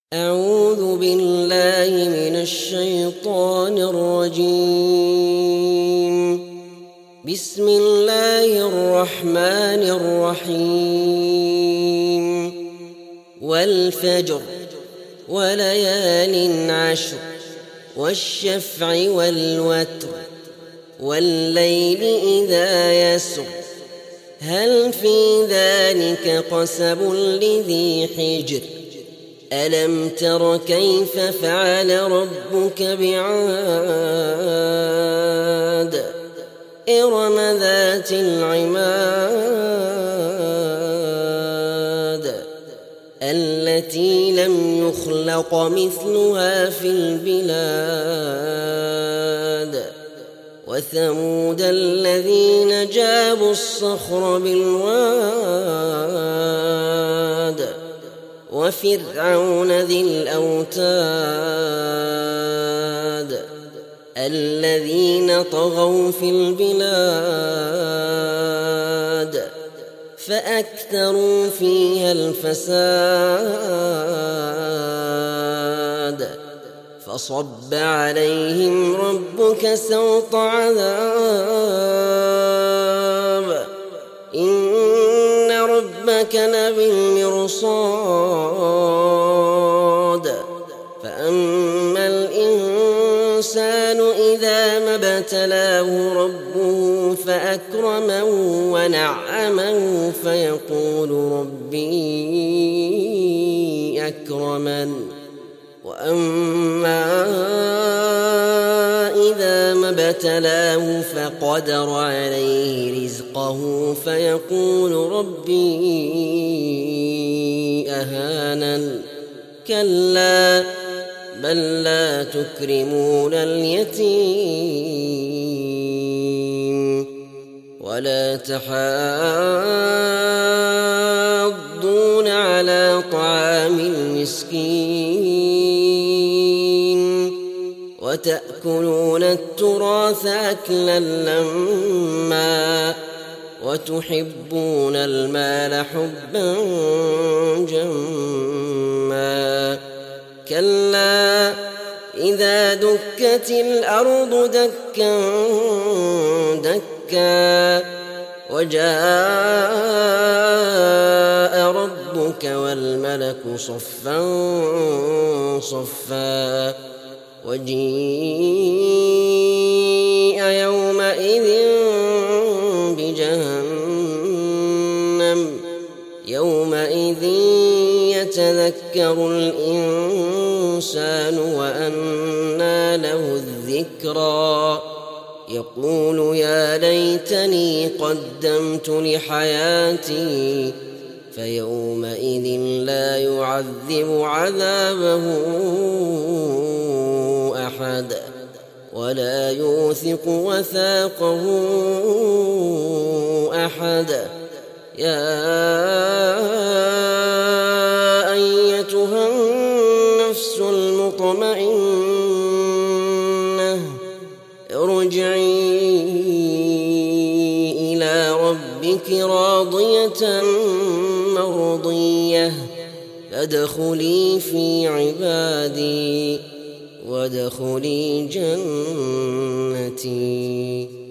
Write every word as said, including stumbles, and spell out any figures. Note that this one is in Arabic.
أعوذ بالله من الشيطان الرجيم. بسم الله الرحمن الرحيم. والفجر وليال عشر والشفع والوتر والليل إذا يسر هل في ذلك قسم لذي حجر ألم تر كيف فعل ربك بعاد إرم ذات العماد التي لم يخلق مثلها في البلاد وثمود الذين جابوا الصخر بالواد وفرعون ذي الأوتاد الذين طغوا في البلاد فأكثروا فيها الفساد فصب عليهم ربك سوط عذاب إن ربك لبالمرصاد فأما الإنسان إذا ما ابتلاه ربه فأكرمه ونعمه فيقول ربي أكرمن وأما إذا ما ابتلاه فقدر عليه رزقه فيقول ربي أهانن كلا بل لا تكرمون اليتيم ولا تحاضون على طعام المسكين وتأكلون التراث أكلا لما وتحبون المال حبا جما كلا إذا دكت الأرض دكا دكا وجاء ربك والملك صفا صفا وجيء يومئذ بجهنم يومئذ يتذكر الإنسان وأنى له الذكرى يقول يا ليتني قدمت لحياتي فيومئذ لا يعذب عذابه أحد ولا يوثق وثاقه أحد يا أيتها النفس المطمئنة ارجعي إلى ربك راضية مرضية فادخلي في عبادي وادخلي جنتي.